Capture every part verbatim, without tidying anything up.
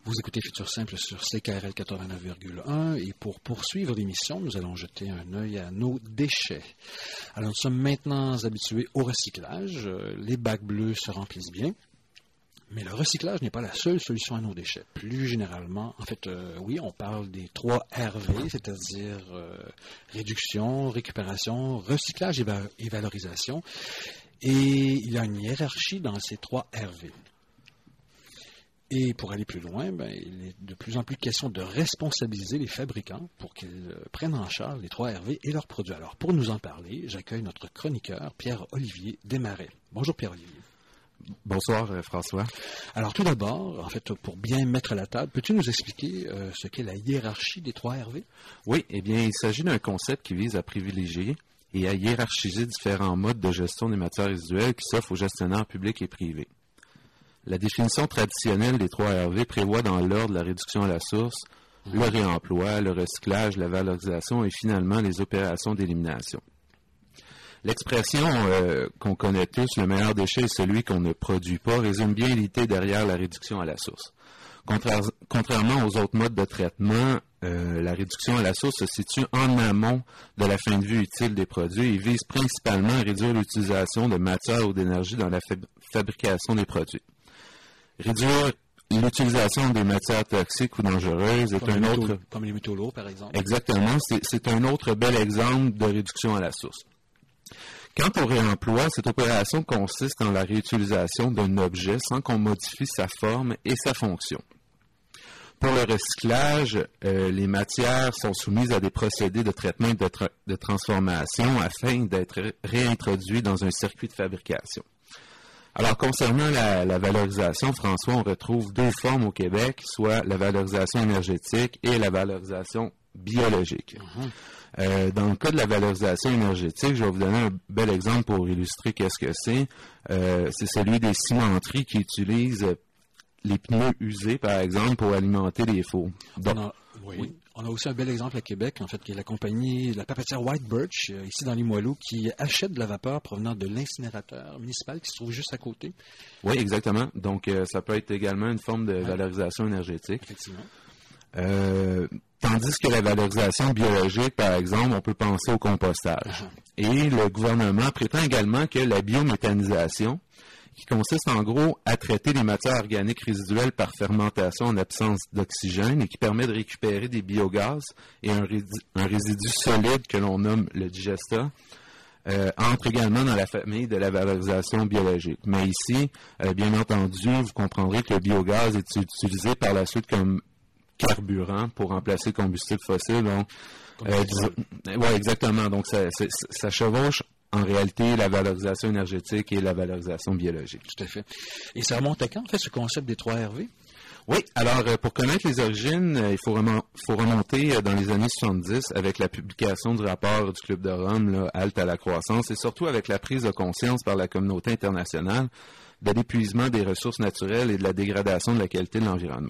Vous écoutez Futur Simple sur C K R L quatre-vingt-neuf virgule un et pour poursuivre l'émission, nous allons jeter un œil à nos déchets. Alors, nous sommes maintenant habitués au recyclage. Les bacs bleus se remplissent bien. Mais le recyclage n'est pas la seule solution à nos déchets. Plus généralement, en fait, euh, oui, on parle des trois R V, c'est-à-dire euh, réduction, récupération, recyclage et, va- et valorisation. Et il y a une hiérarchie dans ces trois R V. Et pour aller plus loin, ben, il est de plus en plus question de responsabiliser les fabricants pour qu'ils euh, prennent en charge les trois R V et leurs produits. Alors, pour nous en parler, j'accueille notre chroniqueur, Pierre-Olivier Desmarais. Bonjour Pierre-Olivier. Bonsoir euh, François. Alors tout d'abord, en fait, pour bien mettre la table, peux-tu nous expliquer euh, ce qu'est la hiérarchie des trois R V? Oui, eh bien, il s'agit d'un concept qui vise à privilégier et à hiérarchiser différents modes de gestion des matières résiduelles qui s'offrent aux gestionnaires publics et privés. La définition traditionnelle des trois R V prévoit dans l'ordre la réduction à la source, mmh. le réemploi, le recyclage, la valorisation et finalement les opérations d'élimination. L'expression euh, qu'on connaît tous, le meilleur déchet est celui qu'on ne produit pas, résume bien l'idée derrière la réduction à la source. Contraire, contrairement aux autres modes de traitement, euh, la réduction à la source se situe en amont de la fin de vie utile des produits et vise principalement à réduire l'utilisation de matière ou d'énergie dans la fab- fabrication des produits. Réduire l'utilisation des matières toxiques ou dangereuses est comme un métaux, autre... Comme les métaux lourds, par exemple. Exactement, c'est, c'est un autre bel exemple de réduction à la source. Quant au réemploi, cette opération consiste en la réutilisation d'un objet sans qu'on modifie sa forme et sa fonction. Pour le recyclage, euh, les matières sont soumises à des procédés de traitement et de, tra- de transformation afin d'être ré- réintroduites dans un circuit de fabrication. Alors, concernant la, la valorisation, François, on retrouve deux formes au Québec, soit la valorisation énergétique et la valorisation biologique. Mm-hmm. Euh, dans le cas de la valorisation énergétique, je vais vous donner un bel exemple pour illustrer qu'est-ce que c'est. Euh, c'est celui des cimenteries qui utilisent les pneus usés, par exemple, pour alimenter les fours. Donc, on a, oui. Oui. On a aussi un bel exemple à Québec, en fait, qui est la compagnie, la papetière White Birch, euh, ici dans Limoilou, qui achète de la vapeur provenant de l'incinérateur municipal qui se trouve juste à côté. Oui, exactement. Donc, euh, ça peut être également une forme de ouais. valorisation énergétique. Effectivement. Euh, tandis que la valorisation biologique, par exemple, on peut penser au compostage. Uh-huh. Et le gouvernement prétend également que la biométhanisation, qui consiste en gros à traiter les matières organiques résiduelles par fermentation en absence d'oxygène et qui permet de récupérer des biogaz et un, rédi- un résidu solide que l'on nomme le digesta, euh, entre également dans la famille de la valorisation biologique. Mais ici, euh, bien entendu, vous comprendrez que le biogaz est utilisé par la suite comme carburant pour remplacer le combustible fossile. Donc, euh, dis- ouais, exactement. Donc, ça, ça, ça chevauche en réalité la valorisation énergétique et la valorisation biologique. Tout à fait. Et ça remonte à quand, en fait, ce concept des trois R V? Oui, alors euh, pour connaître les origines, euh, il faut, remon- faut remonter euh, dans les années soixante-dix avec la publication du rapport du Club de Rome, là, Halte à la croissance, et surtout avec la prise de conscience par la communauté internationale de l'épuisement des ressources naturelles et de la dégradation de la qualité de l'environnement.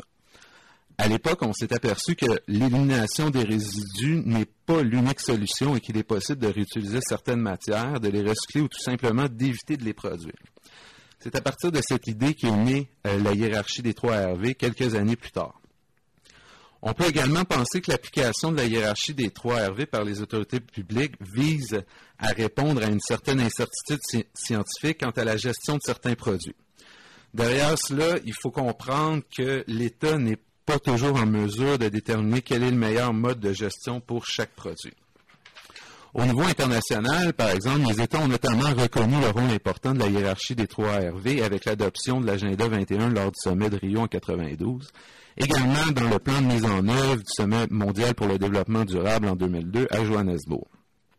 À l'époque, on s'est aperçu que l'élimination des résidus n'est pas l'unique solution et qu'il est possible de réutiliser certaines matières, de les recycler ou tout simplement d'éviter de les produire. C'est à partir de cette idée qu'est née euh, la hiérarchie des trois R V quelques années plus tard. On peut également penser que l'application de la hiérarchie des trois R V par les autorités publiques vise à répondre à une certaine incertitude sci- scientifique quant à la gestion de certains produits. Derrière cela, il faut comprendre que l'État n'est pas toujours en mesure de déterminer quel est le meilleur mode de gestion pour chaque produit. Au niveau international, par exemple, les États ont notamment reconnu le rôle important de la hiérarchie des trois R V avec l'adoption de l'agenda vingt et un lors du sommet de Rio en quatre-vingt-douze, également dans le plan de mise en œuvre du sommet mondial pour le développement durable en deux mille deux à Johannesburg.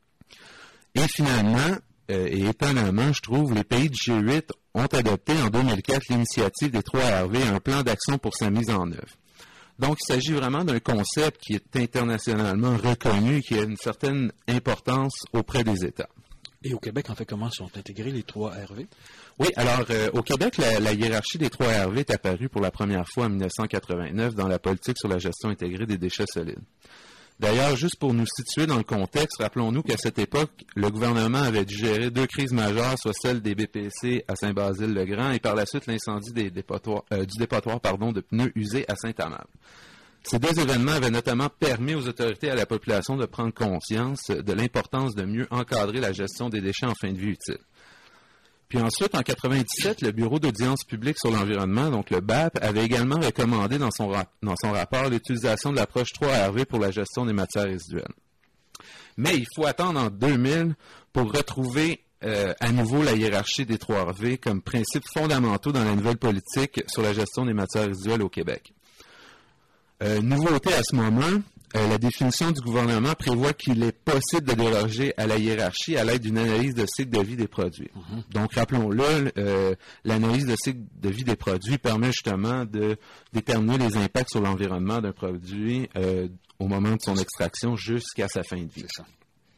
Et finalement, euh, et étonnamment, je trouve, les pays du G huit ont adopté en deux mille quatre l'initiative des trois R V et un plan d'action pour sa mise en œuvre. Donc, il s'agit vraiment d'un concept qui est internationalement reconnu et qui a une certaine importance auprès des États. Et au Québec, en fait, comment sont intégrés les trois R V? Oui, alors, euh, au Québec, la, la hiérarchie des trois R V est apparue pour la première fois en dix-neuf cent quatre-vingt-neuf dans la politique sur la gestion intégrée des déchets solides. D'ailleurs, juste pour nous situer dans le contexte, rappelons-nous qu'à cette époque, le gouvernement avait dû gérer deux crises majeures, soit celle des B P C à Saint-Basile-le-Grand et par la suite l'incendie des dépotoirs, euh, du dépotoir pardon, de pneus usés à Saint-Amable. Ces deux événements avaient notamment permis aux autorités et à la population de prendre conscience de l'importance de mieux encadrer la gestion des déchets en fin de vie utile. Puis ensuite, en quatre-vingt-dix-sept, le Bureau d'audience publique sur l'environnement, donc le B A P, avait également recommandé dans son, ra- dans son rapport l'utilisation de l'approche trois R V pour la gestion des matières résiduelles. Mais il faut attendre en deux mille pour retrouver euh, à nouveau la hiérarchie des trois R V comme principes fondamentaux dans la nouvelle politique sur la gestion des matières résiduelles au Québec. Euh, nouveauté à ce moment, euh, la définition du gouvernement prévoit qu'il est possible de déroger à la hiérarchie à l'aide d'une analyse de cycle de vie des produits. Mm-hmm. Donc, rappelons-le, euh, l'analyse de cycle de vie des produits permet justement de déterminer les impacts sur l'environnement d'un produit euh, au moment de son extraction jusqu'à sa fin de vie. C'est ça.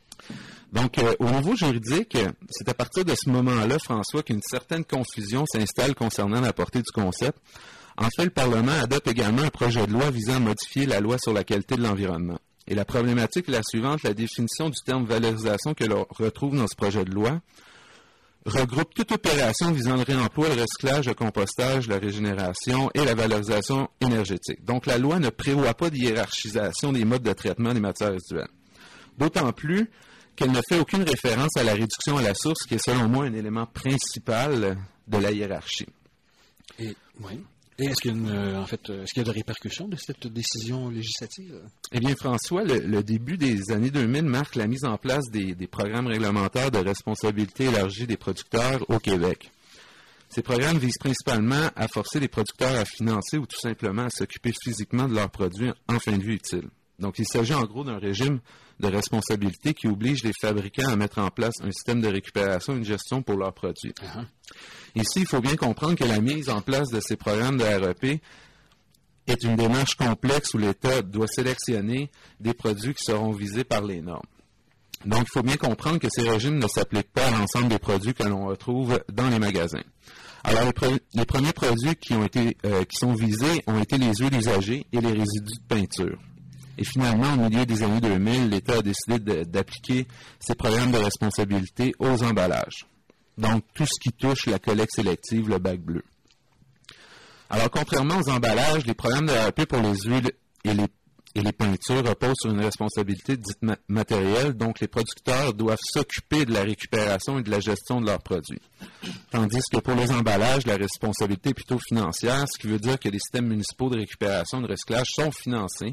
Donc, euh, au niveau juridique, c'est à partir de ce moment-là, François, qu'une certaine confusion s'installe concernant la portée du concept. En fait, le Parlement adopte également un projet de loi visant à modifier la loi sur la qualité de l'environnement. Et la problématique est la suivante, la définition du terme valorisation que l'on retrouve dans ce projet de loi regroupe toute opération visant le réemploi, le recyclage, le compostage, la régénération et la valorisation énergétique. Donc, la loi ne prévoit pas de hiérarchisation des modes de traitement des matières résiduelles. D'autant plus qu'elle ne fait aucune référence à la réduction à la source, qui est selon moi un élément principal de la hiérarchie. Et, oui. Et est-ce qu'il y a une, en fait, est-ce qu'il y a de répercussions de cette décision législative? Eh bien, François, le, le début des années deux mille marque la mise en place des, des programmes réglementaires de responsabilité élargie des producteurs au Québec. Ces programmes visent principalement à forcer les producteurs à financer ou tout simplement à s'occuper physiquement de leurs produits en fin de vie utile. Donc, il s'agit en gros d'un régime de responsabilité qui oblige les fabricants à mettre en place un système de récupération et une gestion pour leurs produits. Uh-huh. Ici, il faut bien comprendre que la mise en place de ces programmes de R E P est une démarche complexe où l'État doit sélectionner des produits qui seront visés par les normes. Donc, il faut bien comprendre que ces régimes ne s'appliquent pas à l'ensemble des produits que l'on retrouve dans les magasins. Alors, les, pre- les premiers produits qui ont été, euh, qui sont visés ont été les huiles usagées et les résidus de peinture. Et finalement, au milieu des années deux mille, l'État a décidé de, d'appliquer ces programmes de responsabilité aux emballages. Donc, tout ce qui touche la collecte sélective, le bac bleu. Alors, contrairement aux emballages, les programmes de R E P pour les huiles et les, et les peintures reposent sur une responsabilité dite ma- matérielle, donc les producteurs doivent s'occuper de la récupération et de la gestion de leurs produits. Tandis que pour les emballages, la responsabilité est plutôt financière, ce qui veut dire que les systèmes municipaux de récupération et de recyclage sont financés.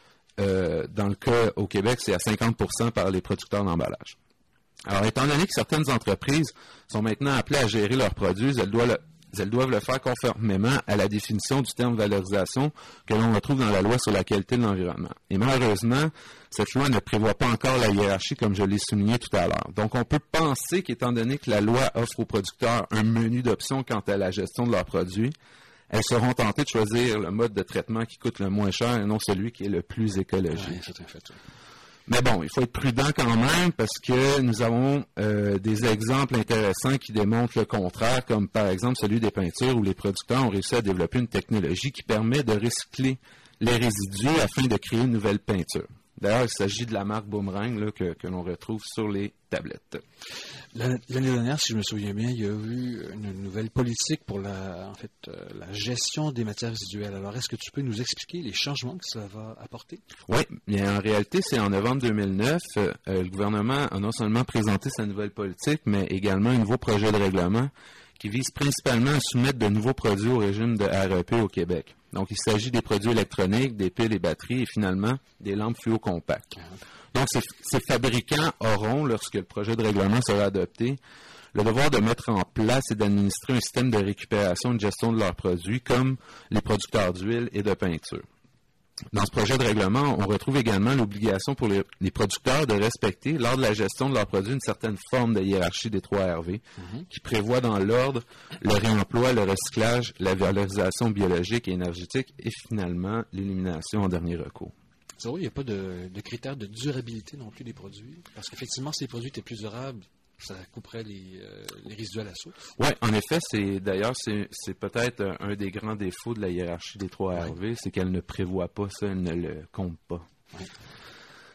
Euh, dans le cas au Québec, c'est à cinquante pour cent par les producteurs d'emballage. Alors, étant donné que certaines entreprises sont maintenant appelées à gérer leurs produits, elles doivent le, elles doivent le faire conformément à la définition du terme valorisation que l'on retrouve dans la loi sur la qualité de l'environnement. Et malheureusement, cette loi ne prévoit pas encore la hiérarchie comme je l'ai souligné tout à l'heure. Donc, on peut penser qu'étant donné que la loi offre aux producteurs un menu d'options quant à la gestion de leurs produits, elles seront tentées de choisir le mode de traitement qui coûte le moins cher et non celui qui est le plus écologique. Oui, c'est un fait. Mais bon, il faut être prudent quand même parce que nous avons euh, des exemples intéressants qui démontrent le contraire, comme par exemple celui des peintures où les producteurs ont réussi à développer une technologie qui permet de recycler les résidus afin de créer une nouvelle peinture. D'ailleurs, il s'agit de la marque Boomerang là, que, que l'on retrouve sur les tablettes. L'année dernière, si je me souviens bien, il y a eu une nouvelle politique pour la, en fait, euh, la gestion des matières résiduelles. Alors, est-ce que tu peux nous expliquer les changements que ça va apporter? Oui, mais en réalité, c'est en novembre deux mille neuf, euh, le gouvernement a non seulement présenté sa nouvelle politique, mais également un nouveau projet de règlement qui vise principalement à soumettre de nouveaux produits au régime de R E P au Québec. Donc, il s'agit des produits électroniques, des piles et batteries et finalement des lampes fluo compactes. Donc, ces, ces fabricants auront, lorsque le projet de règlement sera adopté, le devoir de mettre en place et d'administrer un système de récupération et de gestion de leurs produits, comme les producteurs d'huile et de peinture. Dans ce projet de règlement, on retrouve également l'obligation pour les, les producteurs de respecter, lors de la gestion de leurs produits, une certaine forme de hiérarchie des trois R V, mm-hmm. qui prévoit dans l'ordre le réemploi, le recyclage, la valorisation biologique et énergétique et finalement l'élimination en dernier recours. C'est vrai, il n'y a pas de, de critères de durabilité non plus des produits, parce qu'effectivement, si les produits étaient plus durables, ça couperait les, euh, les résidus à la source. Oui, en effet, c'est d'ailleurs, c'est, c'est peut-être un, un des grands défauts de la hiérarchie des trois R V, ouais. C'est qu'elle ne prévoit pas ça, elle ne le compte pas. Ouais.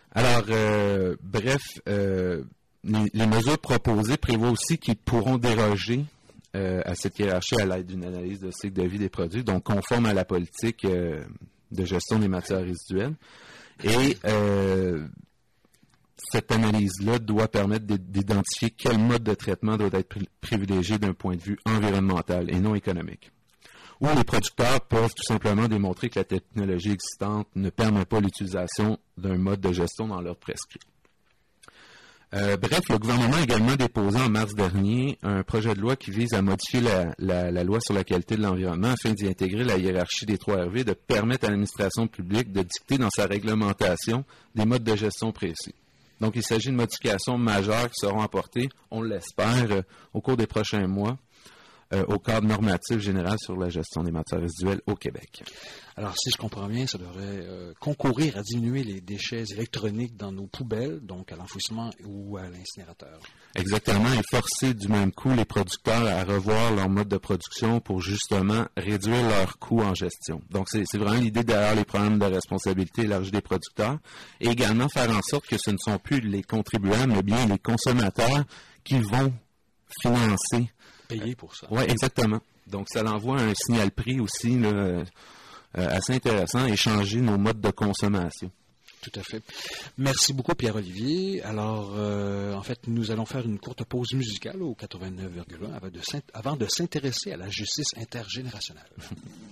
Alors, euh, bref, euh, les, les mesures proposées prévoient aussi qu'ils pourront déroger euh, à cette hiérarchie à l'aide d'une analyse de cycle de vie des produits, donc conforme à la politique euh, de gestion des matières résiduelles. Et euh, cette analyse-là doit permettre d'identifier quel mode de traitement doit être privilégié d'un point de vue environnemental et non économique. Ou les producteurs peuvent tout simplement démontrer que la technologie existante ne permet pas l'utilisation d'un mode de gestion dans leur prescrit. Euh, bref, le gouvernement a également déposé en mars dernier un projet de loi qui vise à modifier la, la, la loi sur la qualité de l'environnement afin d'y intégrer la hiérarchie des trois R V, de permettre à l'administration publique de dicter dans sa réglementation des modes de gestion précis. Donc, il s'agit de modifications majeures qui seront apportées, on l'espère, euh, au cours des prochains mois, euh, au cadre normatif général sur la gestion des matières résiduelles au Québec. Alors, si je comprends bien, ça devrait euh, concourir à diminuer les déchets électroniques dans nos poubelles, donc à l'enfouissement ou à l'incinérateur. Exactement, et forcer du même coup les producteurs à revoir leur mode de production pour justement réduire leurs coûts en gestion. Donc, c'est, c'est vraiment l'idée derrière les problèmes de responsabilité élargie des producteurs, et également faire en sorte que ce ne sont plus les contribuables, mais bien les consommateurs qui vont financer. Payer pour ça. Oui, exactement. Donc, ça l'envoie un signal prix aussi là, euh, assez intéressant et changer nos modes de consommation. Tout à fait. Merci beaucoup, Pierre-Olivier. Alors, euh, en fait, nous allons faire une courte pause musicale au quatre-vingt-neuf virgule un avant de, avant de s'intéresser à la justice intergénérationnelle.